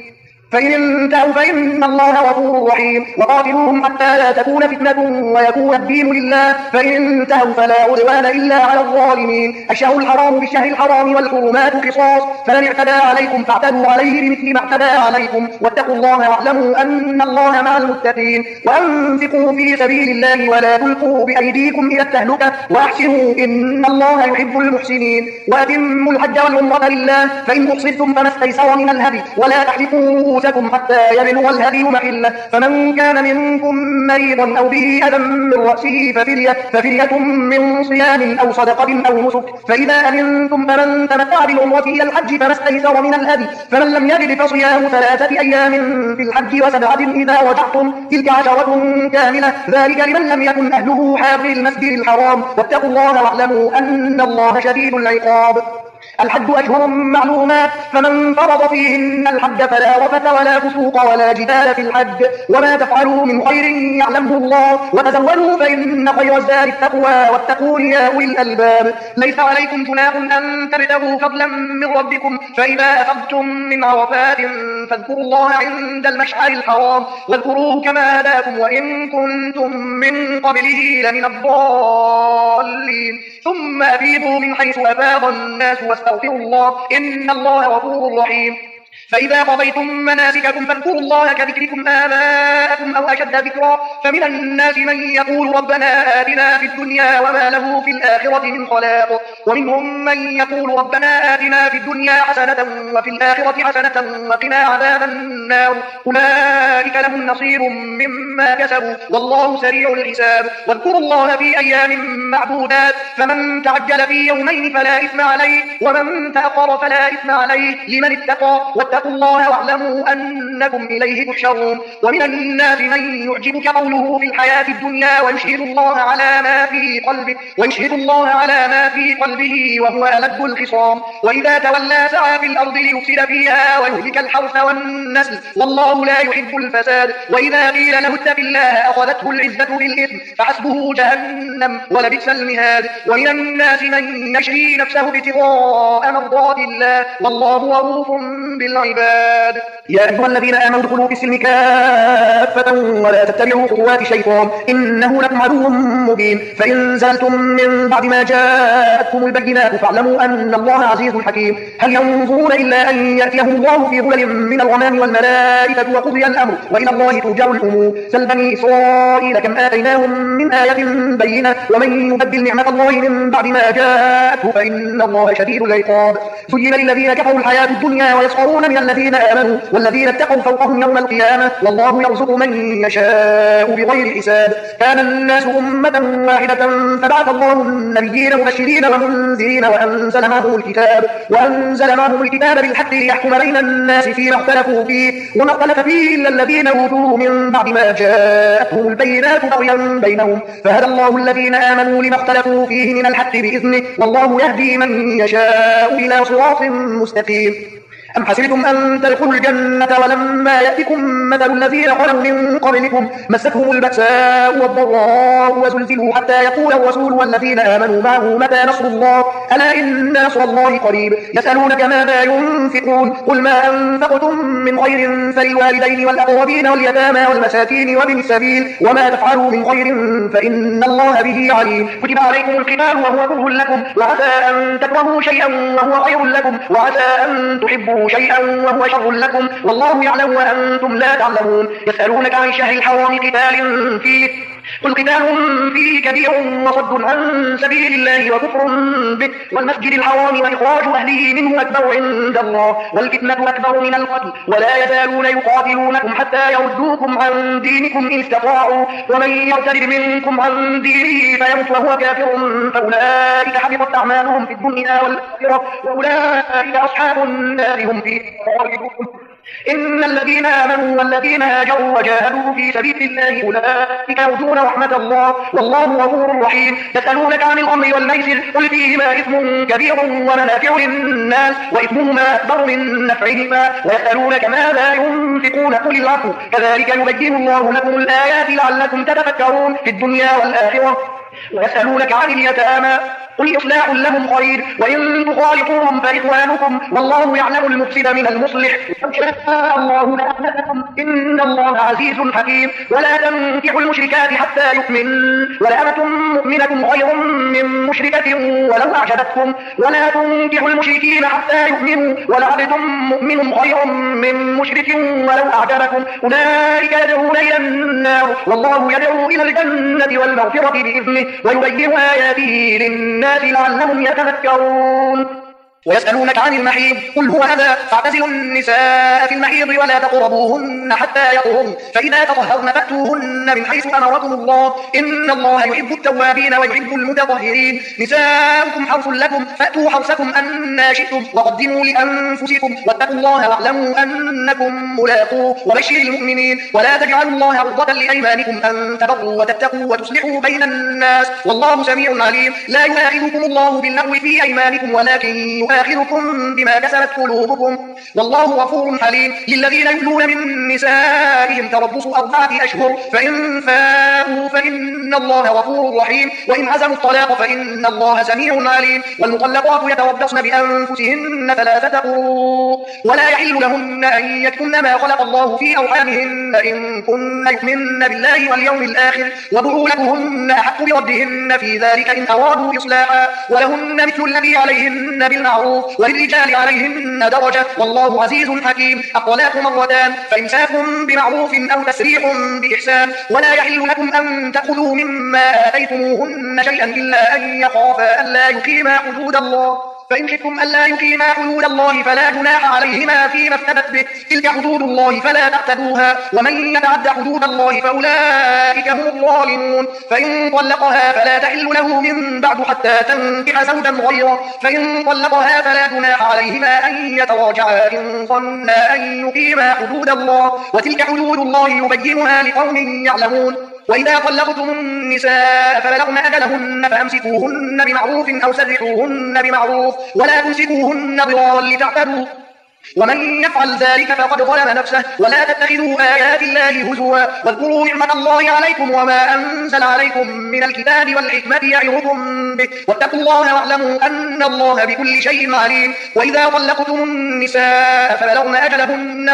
فإن انتهوا فإن الله غفور رحيم وقاتلوهم حتى لا تكون فتنة ويكون الدين لله فإن انتهوا فلا عدوان إلا على الظالمين الشهر الحرام بالشهر الحرام والحرمات قصاص فمن اعتدى عليكم فاعتدوا عليه بمثل ما اعتدى عليكم واتقوا الله واعلموا أن الله مع المتقين وأنفقوا في سبيل الله ولا تلقوا بأيديكم إلى التهلكة وأحسنوا إن الله يحب المحسنين وأتموا الحج والعمرة لله فإن أحصرتم فما استيسر من الهدي ولا تحلقوا رؤوسكم حتى يبلغ الهدي محله فمن كان منكم مريضا أو به أذى من رأسه ففدية من صيام أو صدقة أو نسك فإذا أمنتم فمن تمتع بالعمرة إلى الحج فما استيسر من الهدي فمن لم يجد فصيام 3 أيام في الحج و7 إذا رجعتم تلك 10 كاملة ذلك لمن لم يكن أهله حاضر المسجد الحرام واتقوا الله واعلموا أن الله شديد العقاب الحج أشهر معلومات فمن فرض فيهن الحج فلا رفث ولا فسوق ولا جدال في الحج وما تفعلوا من خير يعلمه الله وتزودوا فإن خير الزاد التقوى واتقون يا أولي الألباب ليس عليكم جناح أن تبتغوا فضلا من ربكم فإذا أفضتم من عرفات فاذكروا الله عند المشعر الحرام واذكروه كما هداكم وإن كنتم من قبله لمن الضالين ثم أفيضوا من حيث أفاض الناس واستغفروا الله إن الله غفور رحيم فإذا قضيتم مناسككم فاذكروا الله كذكركم آباءكم أو أشد ذكرا فمن الناس من يقول ربنا آتنا في الدنيا وما له في الآخرة من خلاق ومنهم من يقول ربنا آتنا في الدنيا حسنة وفي الآخرة حسنة وقنا عذاب النار أولئك لهم نصيب مما كسبوا والله سريع الحساب واذكروا الله في أيام معدودات فمن تعجل في يومين فلا إثم عليه ومن تأخر فلا إثم عليه لمن اتقى واتقوا الله واعلموا أنكم إليه تحشرون ومن الناس من يعجبك قوله في الحياة الدنيا ويشهد الله على ما في قلبه وهو ألد الخصام وإذا تولى سعى في الأرض ليفسد فيها ويهلك الحرث والنسل والله لا يحب الفساد وإذا قيل له اتق الله أخذته العزة بالإثم فحسبه جهنم ولبئس المهاد ومن الناس من يشري نفسه ابتغاء مرضات الله والله رؤوف بالعباد يا أيها الذين آمنوا ادخلوا في السلم كافة ولا تتبعوا خطوات الشيطان إنه لكم عدو مبين فإن زلتم من بعد ما جاءتكم البينات فاعلموا أن الله عزيز حكيم هل ينظرون إلا أن يأتيهم الله في ظلل من الغمام والملائكة وقضي الأمر وإلى الله ترجع الأمور سل بني إسرائيل كم آتيناهم من آية بينة ومن يبدل نعمة الله من بعد ما جاءته فإن الله شديد العقاب زين للذين كفروا الحياة الدنيا ويسخرون من الذين آمنوا والذين اتقوا فوقهم يوم القيامة والله يرزق من يشاء بغير حساب كان الناس أمة واحدة فبعث الله النبيين مبشرين ومنذرين وأنزل معهم الكتاب بالحق ليحكم بين الناس فيما اختلفوا فيه وما اختلف فيه إلا الذين أوتوه من بعد ما جاءتهم البينات بغيا بينهم فهدى الله الذين آمنوا لما اختلفوا فيه من الحق بإذنه والله يهدي من يشاء إلى صراط مستقيم أم حسبتم أن تدخلوا الجنة ولما يأتكم مثل الذين خلوا من قبلكم مستهم البأساء والضراء وزلزلوا حتى يقول الرسول والذين آمنوا معه متى نصر الله ألا إن نصر الله قريب يسألونك ماذا ينفقون قل ما أنفقتم من خير فللوالدين والأقربين واليتامى والمساكين وابن السبيل وما تفعلوا من خير فإن الله به عليم كتب عليكم القتال وهو كره لكم وعسى أن تكرهوا شيئا وهو خير لكم وعسى أن تحبوا شيئا وهو شر لكم والله يعلم وأنتم لا تعلمون يسألونك عن الشهر الحرام قتال فيه قل قتال فيه كبير وصد عن سبيل الله وكفر به والمسجد الحرام وإخراج أهله منه أكبر عند الله والفتنة أكبر من القتل ولا يزالون يقاتلونكم حتى يردوكم عن دينكم إن استطاعوا ومن يرتد منكم عن دينه فيمت وهو كافر فأولئك حبطت أعمالهم في الدنيا والآخرة وأولئك أصحاب النار هم فيها خالدون إن الذين آمنوا والذين هاجروا وجاهدوا في سبيل الله أولئك يرجون رحمة الله والله غفور رحيم يسألونك عن الخمر والميسر قل فيهما إثم كبير ومنافع للناس وإثمهما أكبر من نفعهما ويسألونك ماذا ينفقون قل العفو كذلك يبين الله لكم الآيات لعلكم تتفكرون في الدنيا والآخرة ويسألونك عن اليتامى قل إصلاح لهم خير، وإن تخالطوهم فإخوانكم، والله يعلم المفسد من المصلح، ولو شاء الله لأعنتكم، إن الله عزيز حكيم. ولا تنكحوا المشركات حتى يؤمنوا، ولأمة مؤمنة خير من مشركة ولو أعجبتكم، ولا تنكحوا المشركين حتى يؤمنوا، ولعبد مؤمن خير من مشرك ولو أعجبكم، أولئك يدعون إلى النار، والله يدعو إلى الجنة والمغفرة بإذنه، ويبين آياته للناس لعلهم يتذكرون. ويسألونك عن المحيض قل هو أذى فاعتزلوا النساء في المحيض ولا تقربوهن حتى يطهرن، فإذا تطهرن فأتوهن من حيث أمركم الله، إن الله يحب التوابين ويحب المتطهرين. نساؤكم حرث لكم فأتوا حرثكم أنى شئتم، وقدموا لأنفسكم، واتقوا الله واعلموا أنكم ملاقوه، وبشر المؤمنين. ولا تجعلوا الله عرضة لأيمانكم أن تبروا وتتقوا وتصلحوا بين الناس، والله سميع عليم. لا يؤاخذكم الله باللغو في أيمانكم ولكن يؤاخذكم بما كسبت قلوبكم، والله غفور حليم. للذين يؤلون من نسائهم تربص 4 أشهر، فإن فاءوا فإن الله غفور رحيم، وإن عزموا الطلاق فإن الله سميع عليم. والمطلقات يتربصن بأنفسهن 3 قروء، ولا يحل لهن أن يكتمن ما خلق الله في أرحامهن إن كن يؤمن بالله واليوم الآخر، وبعولتهن أحق بردهن في ذلك إن أرادوا إصلاحا، ولهن مثل الذي عليهن بالمعروف، وللرجال عليهن درجة، والله عزيز حكيم. الطلاق 2 مرتان، فإمساك بمعروف أو تسريح بإحسان، ولا يحل لكم أن تأخذوا مما آتيتموهن شيئا إلا أن يخافا ألا يقيما حدود الله، فإن خفتم ألا يقيما حدود الله فلا جناح عليهما فيما افتدت به، تلك حدود الله فلا تعتدوها، ومن يتعد حدود الله فأولئك هم الظالمون. فإن طلقها فلا تحل له من بعد حتى تنكح زوجا غيره، فإن طلقها فلا جناح عليهما أن يتراجعا إن ظنا أن يقيما حدود الله، وتلك حدود الله يبينها لقوم يعلمون. وإذا طلقتم النساء فبلغن أجلهن فأمسكوهن بمعروف أو سرحوهن بمعروف، ولا تمسكوهن ضرارا لتعتدوا، ومن يفعل ذلك فقد ظلم نفسه. ولا تتخذوا آيات الله هزوا، واذكروا نعمة الله عليكم وما أنزل عليكم من الكتاب والحكمة يعظكم به، واتقوا الله واعلموا أن الله بكل شيء عليم. وإذا طلقتم النساء فبلغن أجلهن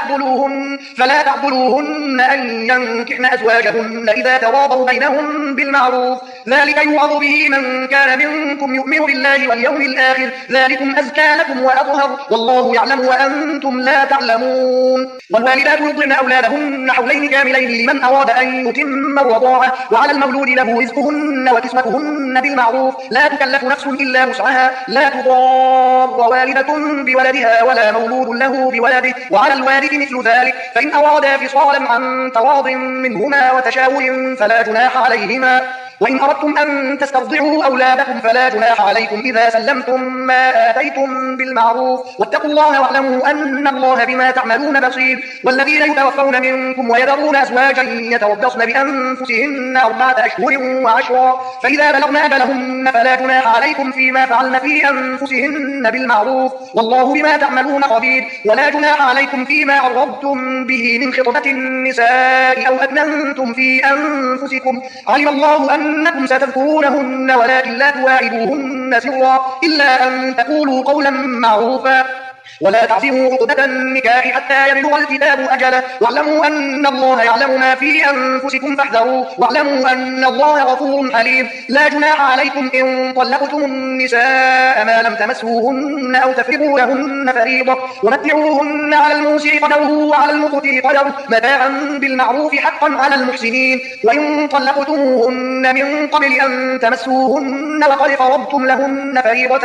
فلا تعضلوهن أن ينكحن أزواجهن إذا تراضوا بينهم بالمعروف، ذلك يوعظ به من كان منكم يؤمن بالله واليوم الآخر، ذلكم أزكى لكم وأطهر، والله يعلم وأنتم لا تعلمون. والوالدات يرضعن أولادهن حولين كاملين لمن أراد أن يتم الرضاعة، وعلى المولود له رزقهن وكسوتهن بالمعروف، لا تكلف نفس إلا وسعها، لا تضار والدة بولدها ولا مولود له بولده، وعلى الوارث مثل ذلك، فإن أرادا فصالا عن تراض منهما وتشاور فلا جناح عليهما. وإن أردتم أن تسترضعوا أولادكم فلا جناح عليكم إذا سلمتم ما آتيتم بالمعروف، واتقوا الله واعلموا أن الله بما تعملون بصير. والذين يتوفون منكم ويذرون أزواجا يتربصن بأنفسهن 4 أشهر وعشرا، فإذا بلغن أجلهن فلا جناح عليكم فيما فعلن في أنفسهن بالمعروف، والله بما تعملون خبير. ولا جناح عليكم فيما عرضتم به من خطبة النساء أو أكننتم في أنفسكم، علم الله أنكم ستذكرونهن ولكن لا تواعدوهن سرا إلا أن تقولوا قولا معروفا، ولا تعزموا عقدة النكاح حتى يبلغ الكتاب أجله، واعلموا أن الله يعلم ما في أنفسكم فاحذروه، واعلموا أن الله غفور حليم. لا جناح عليكم إن طلقتم النساء ما لم تمسوهن أو تفرضوا لهن فريضة، ومتعوهن على الموسع قدره وعلى المقتر قدره متاعا بالمعروف حقا على المحسنين. وإن طلقتموهن من قبل أن تمسوهن وقد فرضتم لهن فريضة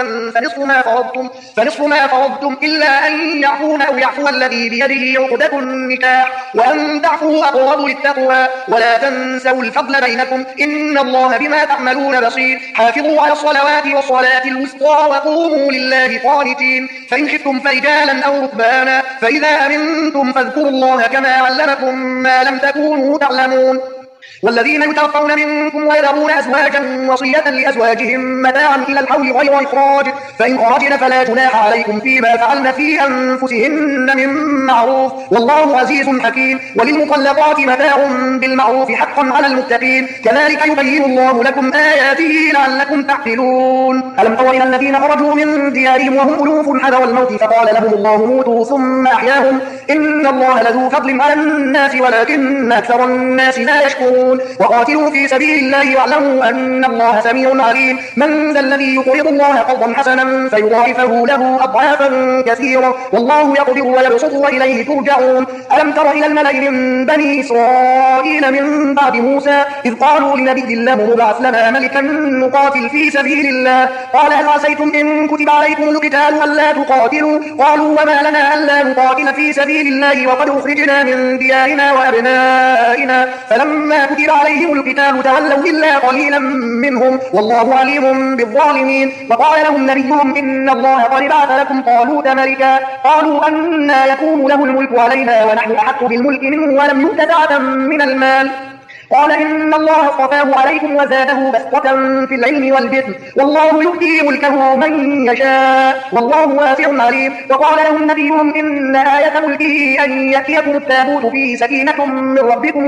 فنصف ما فرضتم إلا أن يعفون أو يعفو الذي بيده عقدة النكاح، وأن تعفوا أقرب للتقوى، ولا تنسوا الفضل بينكم إن الله بما تعملون بصير. حافظوا على الصلوات والصلاة الوسطى وقوموا لله قانتين، فإن خفتم فرجالا أو ركبانا فإذا أمنتم فاذكروا الله كما علمكم ما لم تكونوا تعلمون. والذين يتوفون منكم ويذرون أزواجا وصية لأزواجهم متاعا إلى الحول غير إخراج، فإن خرجن فلا جناح عليكم فيما فعلن في أنفسهن من معروف، والله عزيز حكيم. وللمطلقات متاع بالمعروف حقا على المتقين، كذلك يبين الله لكم آياته لعلكم تعقلون. ألم تر إلى الذين خرجوا من ديارهم وهم ألوف حذر الموت فقال لهم الله موتوا ثم أحياهم، إن الله لذو فضل على الناس ولكن أكثر الناس لا يشكرون. وقاتلوا في سبيل الله واعلموا أن الله سميع عليم. من ذا الذي يقرض الله قرضا حسنا فيضاعفه له أضعافا كثيرة، والله يقدر ويبسط وإليه ترجعون. ألم تر إلى الملأ من بني إسرائيل من بعد موسى إذ قالوا لنبي الله ابعث لنا ملكا نقاتل في سبيل الله، قال هل عسيتم إن كتب عليكم القتال ألا تقاتلوا؟ قالوا وما لنا ألا نقاتل في سبيل الله وقد أخرجنا من ديارنا وأبنائنا، فلما كتب عليهم القتال تولوا إلا قليلا منهم، والله عليم بالظالمين. وقال لهم نبيهم إن الله قد بعث لكم طالوت ملكا، قالوا أنى يكون له الملك علينا ونحن أحق بالملك منه ولم يؤت سعة من المال، قال إن الله اصطفاه عليكم وزاده بسطة في العلم والجسم، والله يؤتي ملكه من يشاء والله واسع عليم. وقال لهم نبيهم إن آية ملكه أن يأتيكم التابوت فيه سكينة من ربكم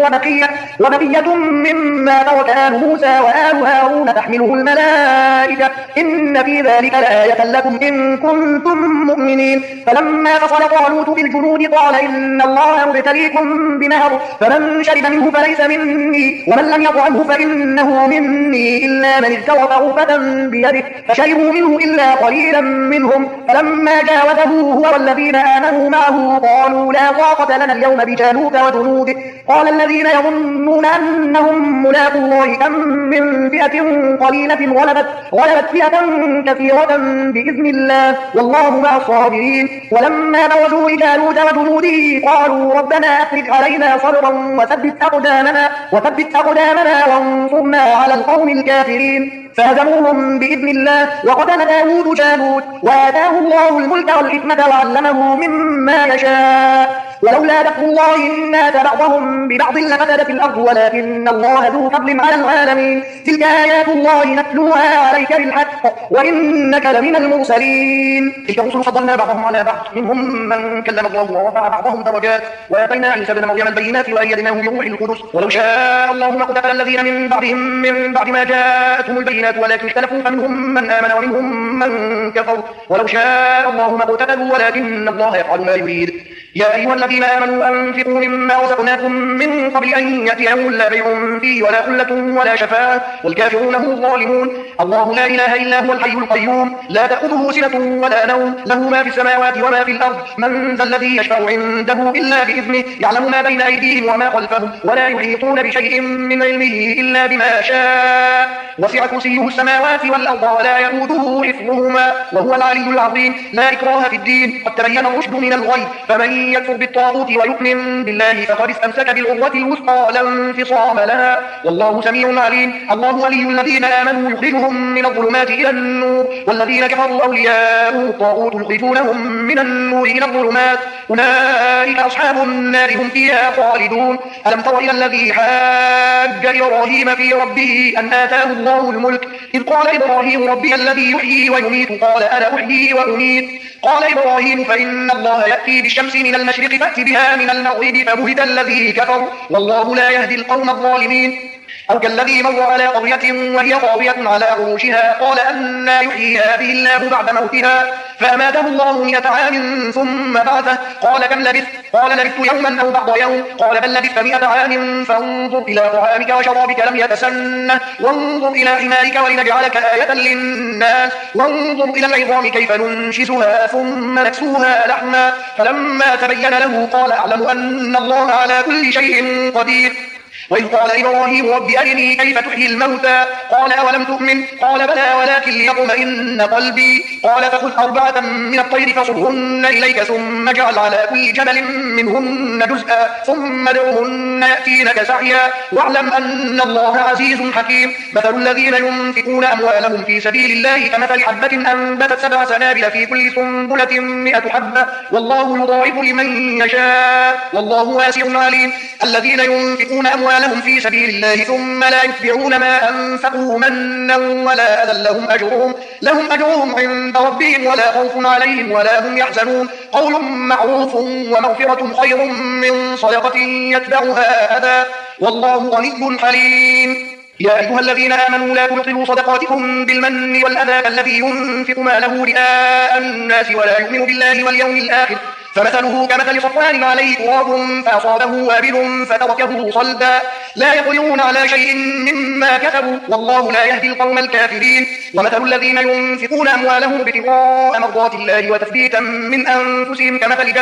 وبقية مما ترك آل موسى وآل هارون تحمله الملائكة، إن في ذلك لآية لكم إن كنتم مؤمنين. فلما فصل طالوت بالجنود قال إن الله مبتليكم بنهر فمن شرب منه فليس مني ومن لم يطعمه فإنه مني إلا من اغترف غرفة بيده، فشربوا منه إلا قليلا منهم. فلما جاوزه هو والذين آمنوا معه قالوا لا طاقة لنا اليوم بجالوت وجنوده، قال الذين يظنون أنهم ملاقو الله كم من فئة قليلة غلبت فئة كثيرة بإذن الله والله مع الصابرين. ولما برزوا لجالوت وجنوده قالوا ربنا أفرغ علينا صبرا وثبت أقدامنا وانصرنا على القوم الكافرين، فهزموهم بإذن الله. وقتل داود جالوت وآتاه الله الملك والحكمة وعلمه مما يشاء، ولولا دفع الله الناس بعضهم ببعض لفسدت الأرض ولكن الله ذو فضل على العالمين. تلك آيات الله نتلوها عليك بالحق وإنك لمن المرسلين. تلك الرسل فضلنا بعضهم على بعض، منهم من كلم الله ورفع بعضهم درجات، وآتينا عيسى ابن مريم البينات وأيدناه بروح القدس، ولو شاء الله ما اقتتل الذين من بعدهم من بعد ما جاءتهم البينات ولكن اختلفوا فمنهم من آمن ومنهم من كفر، ولو شاء الله ما اقتتلوا ولكن الله يفعل ما يريد. يا أيها الذين آمنوا أنفقوا مما رزقناكم من قبل أن يأتي يوم لا بيع فيه ولا خلة ولا شفاعة والكافرون هم الظالمون. الله لا إله إلا هو الحي القيوم لا تأخذه سنة ولا نوم، له ما في السماوات وما في الأرض. من ذا الذي يشفع عنده إلا بإذنه، يعلم ما بين أيديهم وما خلفهم ولا يحيطون بشيء من علمه إلا بما شاء، وسع كرسيه السماوات والأرض ولا يؤوده حفظهما وهو العلي العظيم. لا إكراه في الدين، قد تبين الرشد من الغي، فمن يكفر بالطاغوت ويؤمن بالله فقد استمسك بالعروة الوثقى لا انفصام لها والله سميع عليم. الله ولي الذين آمنوا يخرجهم من الظلمات إلى النور، والذين كفروا أولياءهم الطاغوت يخرجونهم من النور إلى الظلمات، أولئك أصحاب النار هم فيها خالدون. ألم تر إلى الذي حاج إبراهيم في ربه أن آتاه الله الملك إذ قال إبراهيم ربي الذي يحيي ويميت قال أنا أحيي وأميت، قال إبراهيم فإن الله يأتي بالشمس من المشرق فأت بها من المغرب فبهت الذي كفر والله لا يهدي القوم الظالمين. أو كالذي مر على قرية وهي خاوية على عروشها قال أنى يحيي هذه الله بعد موتها فأماته الله 100 عام ثم بعثه قال كم لبثت؟ قال لبثت يوما أو بعض يوم قال بل لبثت 100 عام فانظر إلى طعامك وشرابك لم يتسنه وانظر إلى حمارك ولنجعلك آية للناس وانظر إلى العظام كيف ننشزها ثم نكسوها لحما فلما تبين له قال أعلم أن الله على كل شيء قدير. وإذ قال إبراهيم رب أرني كيف تحيي الموتى قال أولم تؤمن قال بلى ولكن ليطمئن قلبي قال فخذ 4 من الطير فصرهن إليك ثم اجعل على كل جبل منهن جزءا ثم ادعهن يأتينك سعيا واعلم أن الله عزيز حكيم. مثل الذين ينفقون أموالهم في سبيل الله كمثل حبة أنبتت 7 سنابل في كل سنبلة 100 حبة والله يضاعف لمن يشاء والله واسع عليم. الذين ينفقون أموالهم أموالهم في سبيل الله ثم لا يتبعون ما أنفقوا منا ولا أذى لهم أجرهم عند ربهم ولا خوف عليهم ولا هم يحزنون قول معروف ومغفرة خير من صدقة يتبعها أذى والله غني حليم. يا أيها الذين آمنوا لا تبطلوا صدقاتكم بالمن والأذى كالذي ينفق ماله رئاء الناس ولا يؤمن بالله واليوم الآخر فمثله كمثل صفوان عليه تراب فأصابه وابل فتركه صلدا لا يقدرون على شيء مما كسبوا والله لا يهدي القوم الكافرين. ومثل الذين ينفقون أموالهم ابتغاء مرضات الله وتثبيتا من أنفسهم كمثل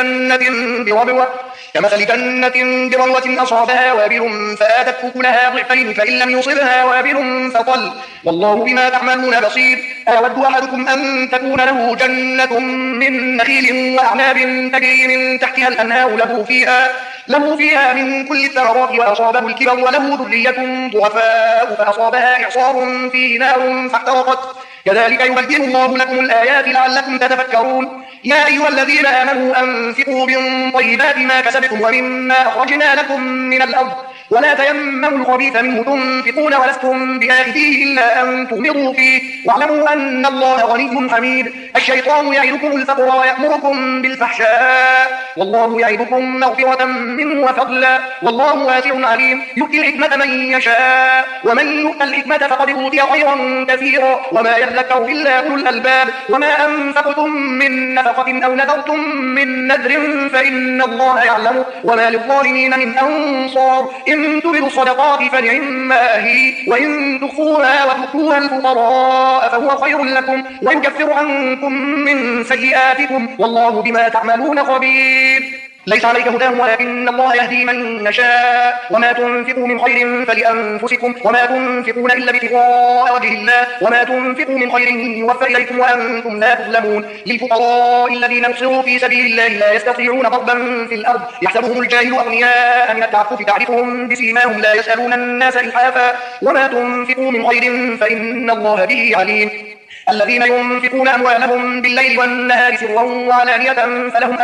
جنة بربوة أصابها وابل فآتت أكلها ضعفين فإن لم يصبها وابل فطل والله بما تعملون بصير. أيود أحدكم أن تكون له جنة من نخيل وأعناب تجري من تحتها الأنهار له فيها من كل الثمرات وأصابه الكبر وله ذرية ضعفاء فأصابها إعصار فيه نار فاحترقت كذلك يبين الله لكم الآيات لعلكم تتفكرون. يا أيها الذين آمنوا أنفقوا من طيبات ما كسبتم ومما أخرجنا لكم من الأرض ولا تيمموا الخبيث منه تنفقون ولستم بآخذيه إلا أن تؤمروا فيه واعلموا أن الله غني حميد. الشيطان يعدكم الفقر ويأمركم بالفحشاء والله يعدكم مغفرة منه وفضلا والله واسع عليم. يؤتي الحكمة من يشاء ومن يؤت الحكمة فقد أوتي خيرا كثيرا وما يذكر إلا أولو الألباب. وما أنفقتم من نفقة أو نذرتم من نذر فإن الله يعلم وما للظالمين من أنصار. إن تبدوا الصدقات فنعما هي وإن تخفوها وتؤتوها الفقراء فهو خير لكم ويكفر عنكم من سيئاتكم والله بما تعملون خبير. ليس عليك هداهم ولكن الله يهدي من يشاء وما تنفقوا من خير فلأنفسكم وما تنفقون إلا ابتغاء وجه الله وما تنفقوا من خير يوفى إليكم وأنتم لا تظلمون. للفقراء الذين نحصروا في سبيل الله لا يستطيعون ضربا في الأرض يحسبهم الجاهل أغنياء من التعفف تعرفهم بسيماهم لا يسألون الناس إلحافا وما تنفقوا من خير فإن الله به عليم. الذين ينفقون أموالهم بالليل والنهار سرا وعلانية فلهم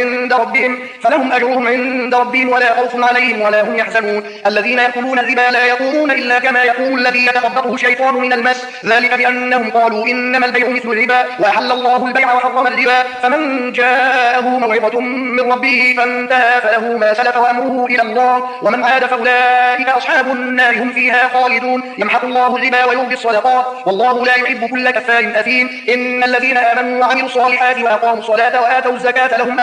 أجرهم عند ربهم ولا خوف عليهم ولا هم يحزنون. الذين يأكلون الربا لا يقومون إلا كما يقوم الذي يتخبطه الشيطان من المس ذلك بأنهم قالوا إنما البيع مثل الربا وأحل الله البيع وحرم الربا فمن جاءه موعظة من ربه فانتهى فله ما سلف وأمره إلى الله ومن عاد فأولئك أصحاب النار هم فيها خالدون. يمحق الله الربا ويربي الصدقات والله لا يحب كل كفار أثيم. إن الذين آمنوا وعملوا الصالحات وأقاموا الصلاة وآتوا الزكاة لهم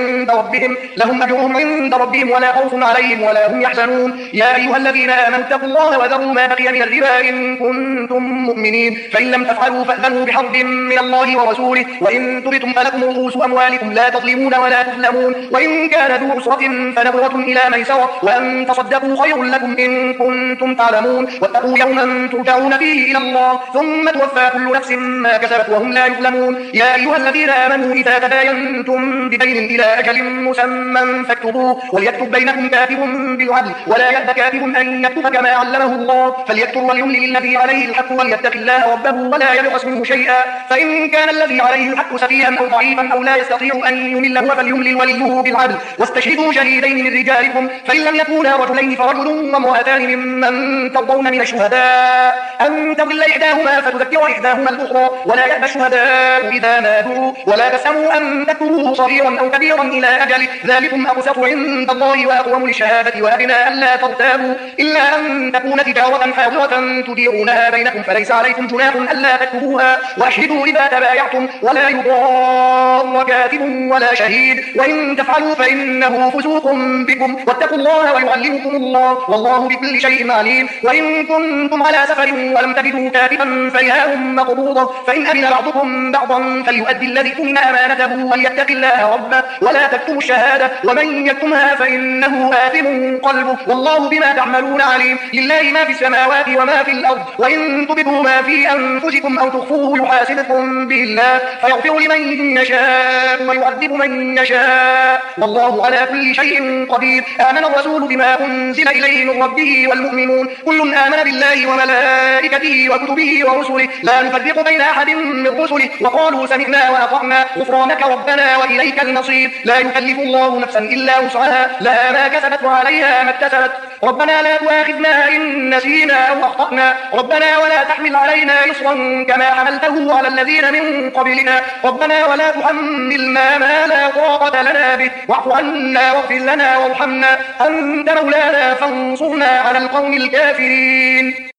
أجرهم عند ربهم ولا خوف عليهم ولا هم يحزنون. يا أيها الذين آمنوا اتقوا الله وذروا ما بقي من الربا إن كنتم مؤمنين فإن لم تفعلوا فأذنوا بحرب من الله ورسوله وإن تبتم فلكم رؤوس أموالكم لا تظلمون ولا تظلمون وإن كان ذو عسرة فنظرة إلى ميسرة وأن تصدقوا خير لكم إن كنتم تعلمون واتقوا يوما ترجعون فيه إلى الله ثم توفى كل نفس ما كسبت وهم لا يظلمون. يا أيها الذين آمنوا إذا تداينتم بدين إلى أجل مسمى فاكتبوه وليكتب بينكم كاتب بالعدل ولا يأب كاتب أن يكتب كما علمه الله فليكتب وليملل الذي عليه الحق وليتق الله ربه ولا يبخس منه شيئا فإن كان الذي عليه الحق سفيها أو ضعيفا أو لا يستطيع أن يمل هو فليملل وليه بالعدل واستشهدوا شهيدين من رجالكم فإن لم يكونا رجلين فرجل وامرأتان ممن ترضون من الشهداء أن تضل إحداهما فتذكر إحداهما الأخرى ولا يأبى الشهداء إذا نادوا ولا تسأموا أن تكتبوه صغيرا أو كبيرا إلى أجله ذلكم أقسط عند الله وأقوم للشهادة وأدنى ألا ترتابوا إلا أن تكون تجارة حاضرة تديرونها بينكم فليس عليكم جناح ألا تكتبوها وأشهدوا إذا تبايعتم ولا يضار كاتب ولا شهيد وإن تفعلوا فإنه فسوق بكم واتقوا الله ويعلمكم الله والله بكل شيء عليم. وإن كنتم على سفر ولم تجدوا كاتبا فرهان مقبوضة فإن أمن بعضكم بعضا فليؤدي الذي اؤتمن أمانته وليتق الله ربه ولا تكتموا الشهادة ومن يكتمها فإنه آثم قلبه والله بما تعملون عليم. لله ما في السماوات وما في الأرض وإن تبدوا ما في أنفسكم أو تخفوه يحاسبكم به الله فيغفر لمن يشاء ويعذب من يشاء والله على كل شيء قدير. آمن الرسول بما أنزل إليه من ربه والمؤمنون كل آمن بالله وملائكته وكتبه ورسله لا نفرق بين أحد من رسله وقالوا سمعنا وأطعنا غفرانك ربنا وإليك المصير. لا يكلف الله نفسا إلا وسعها، لها ما كسبت وعليها ما اكتسبت. ربنا لا تؤاخذنا إن نسينا أو أخطأنا، ربنا ولا تحمل علينا إصرا كما حملته على الذين من قبلنا، ربنا ولا تحملنا ما لا طاقة لنا به، واعف عنا واغفر لنا وارحمنا أنت مولانا فانصرنا على القوم الكافرين.